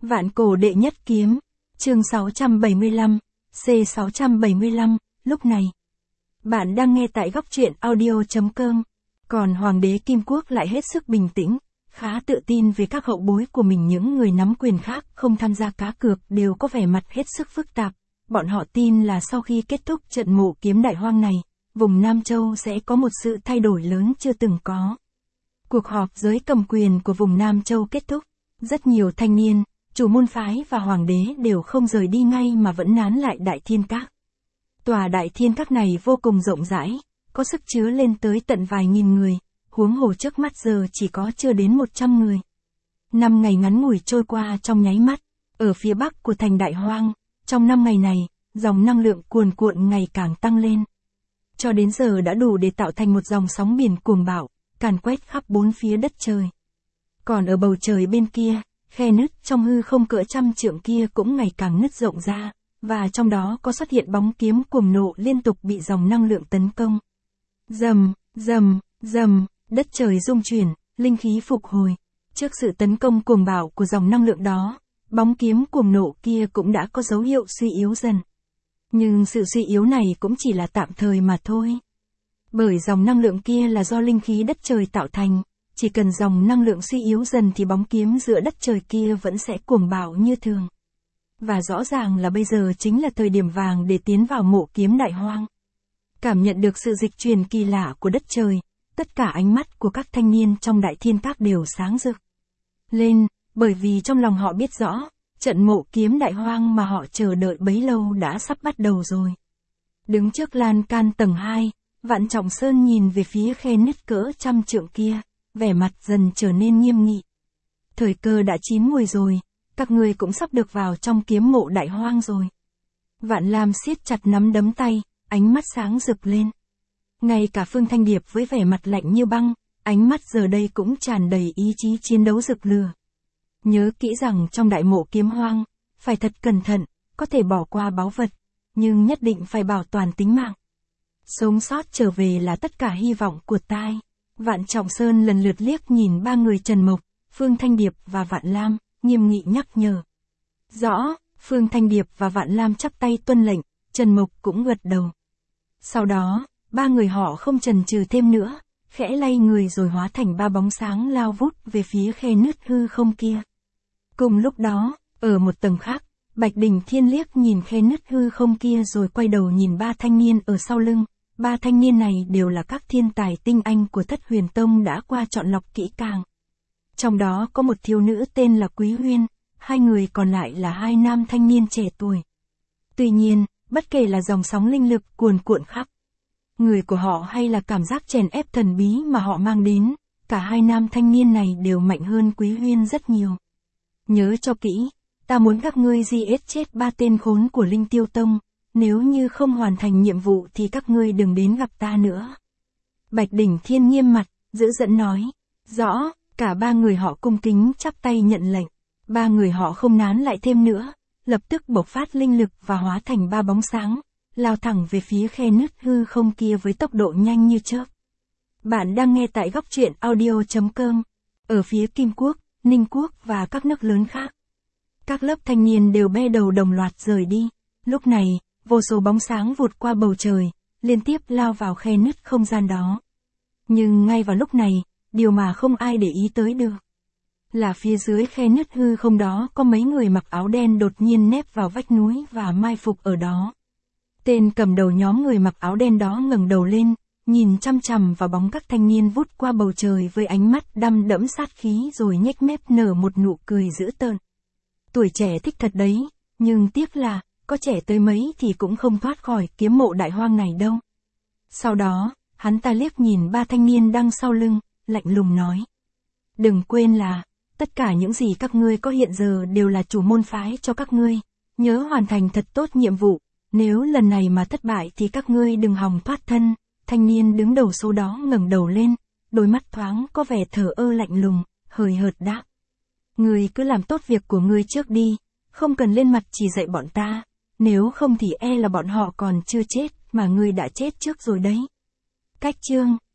Vạn cổ đệ nhất kiếm, chương 675, C675, lúc này. Bạn đang nghe tại góc truyện audio.com, còn Hoàng đế Kim Quốc lại hết sức bình tĩnh, khá tự tin về các hậu bối của mình. Những người nắm quyền khác không tham gia cá cược đều có vẻ mặt hết sức phức tạp. Bọn họ tin là sau khi kết thúc trận mộ kiếm đại hoang này, vùng Nam Châu sẽ có một sự thay đổi lớn chưa từng có. Cuộc họp giới cầm quyền của vùng Nam Châu kết thúc, rất nhiều thanh niên, chủ môn phái và hoàng đế đều không rời đi ngay mà vẫn nán lại Đại Thiên Các. Tòa Đại Thiên Các này vô cùng rộng rãi, có sức chứa lên tới tận vài nghìn người, huống hồ trước mắt giờ chỉ có chưa đến 100 người. 5 ngày ngắn ngủi trôi qua trong nháy mắt, ở phía bắc của thành Đại Hoang, trong 5 ngày này, dòng năng lượng cuồn cuộn ngày càng tăng lên. Cho đến giờ đã đủ để tạo thành một dòng sóng biển cuồng bạo, càn quét khắp bốn phía đất trời. Còn ở bầu trời bên kia, khe nứt trong hư không cỡ trăm trượng kia cũng ngày càng nứt rộng ra, và trong đó có xuất hiện bóng kiếm cuồng nộ liên tục bị dòng năng lượng tấn công. Rầm, rầm, rầm, đất trời rung chuyển, linh khí phục hồi. Trước sự tấn công cuồng bạo của dòng năng lượng đó, bóng kiếm cuồng nộ kia cũng đã có dấu hiệu suy yếu dần. Nhưng sự suy yếu này cũng chỉ là tạm thời mà thôi. Bởi dòng năng lượng kia là do linh khí đất trời tạo thành, chỉ cần dòng năng lượng suy yếu dần thì bóng kiếm giữa đất trời kia vẫn sẽ cuồng bạo như thường. Và rõ ràng là bây giờ chính là thời điểm vàng để tiến vào mộ kiếm đại hoang. Cảm nhận được sự dịch chuyển kỳ lạ của đất trời, tất cả ánh mắt của các thanh niên trong Đại Thiên Các đều sáng rực lên, bởi vì trong lòng họ biết rõ, trận mộ kiếm đại hoang mà họ chờ đợi bấy lâu đã sắp bắt đầu rồi. Đứng trước lan can tầng 2, Vạn Trọng Sơn nhìn về phía khe nứt cỡ trăm trượng kia, vẻ mặt dần trở nên nghiêm nghị. Thời cơ đã chín mùi rồi, các ngươi cũng sắp được vào trong kiếm mộ đại hoang rồi. Vạn Lam siết chặt nắm đấm tay, ánh mắt sáng rực lên. Ngay cả Phương Thanh Điệp với vẻ mặt lạnh như băng, ánh mắt giờ đây cũng tràn đầy ý chí chiến đấu rực lửa. Nhớ kỹ rằng trong đại mộ kiếm hoang, phải thật cẩn thận, có thể bỏ qua báu vật, nhưng nhất định phải bảo toàn tính mạng. Sống sót trở về là tất cả hy vọng của tai. Vạn Trọng Sơn lần lượt liếc nhìn ba người Trần Mộc, Phương Thanh Điệp và Vạn Lam, nghiêm nghị nhắc nhở. Rõ, Phương Thanh Điệp và Vạn Lam chắp tay tuân lệnh, Trần Mộc cũng gật đầu. Sau đó, ba người họ không chần chừ thêm nữa, khẽ lay người rồi hóa thành ba bóng sáng lao vút về phía khe nứt hư không kia. Cùng lúc đó, ở một tầng khác, Bạch Đình Thiên liếc nhìn khe nứt hư không kia rồi quay đầu nhìn ba thanh niên ở sau lưng. Ba thanh niên này đều là các thiên tài tinh anh của Thất Huyền Tông đã qua chọn lọc kỹ càng. Trong đó có một thiếu nữ tên là Quý Huyên, hai người còn lại là hai nam thanh niên trẻ tuổi. Tuy nhiên, bất kể là dòng sóng linh lực cuồn cuộn khắp người của họ hay là cảm giác chèn ép thần bí mà họ mang đến, cả hai nam thanh niên này đều mạnh hơn Quý Huyên rất nhiều. Nhớ cho kỹ, ta muốn các ngươi giết chết ba tên khốn của Linh Tiêu Tông. Nếu như không hoàn thành nhiệm vụ thì các ngươi đừng đến gặp ta nữa. Bạch Đỉnh Thiên nghiêm mặt, dữ dẫn nói. Rõ, cả ba người họ cung kính chắp tay nhận lệnh. Ba người họ không nán lại thêm nữa, lập tức bộc phát linh lực và hóa thành ba bóng sáng, lao thẳng về phía khe nứt hư không kia với tốc độ nhanh như chớp. Bạn đang nghe tại góc truyện audio.com, ở phía Kim Quốc, Ninh Quốc và các nước lớn khác. Các lớp thanh niên đều be đầu đồng loạt rời đi. Lúc này, vô số bóng sáng vụt qua bầu trời, liên tiếp lao vào khe nứt không gian đó. Nhưng ngay vào lúc này, điều mà không ai để ý tới được là phía dưới khe nứt hư không đó có mấy người mặc áo đen đột nhiên nép vào vách núi và mai phục ở đó. Tên cầm đầu nhóm người mặc áo đen đó ngẩng đầu lên, nhìn chăm chằm vào bóng các thanh niên vút qua bầu trời với ánh mắt đăm đẫm sát khí rồi nhếch mép nở một nụ cười dữ tợn. Tuổi trẻ thích thật đấy, nhưng tiếc là có trẻ tới mấy thì cũng không thoát khỏi kiếm mộ đại hoang này đâu. Sau đó, hắn ta liếc nhìn ba thanh niên đang sau lưng, lạnh lùng nói. Đừng quên là, tất cả những gì các ngươi có hiện giờ đều là chủ môn phái cho các ngươi. Nhớ hoàn thành thật tốt nhiệm vụ, nếu lần này mà thất bại thì các ngươi đừng hòng thoát thân. Thanh niên đứng đầu số đó ngẩng đầu lên, đôi mắt thoáng có vẻ thờ ơ lạnh lùng, hời hợt đáp. Ngươi cứ làm tốt việc của ngươi trước đi, không cần lên mặt chỉ dạy bọn ta. Nếu không thì e là bọn họ còn chưa chết, mà ngươi đã chết trước rồi đấy. Cách chương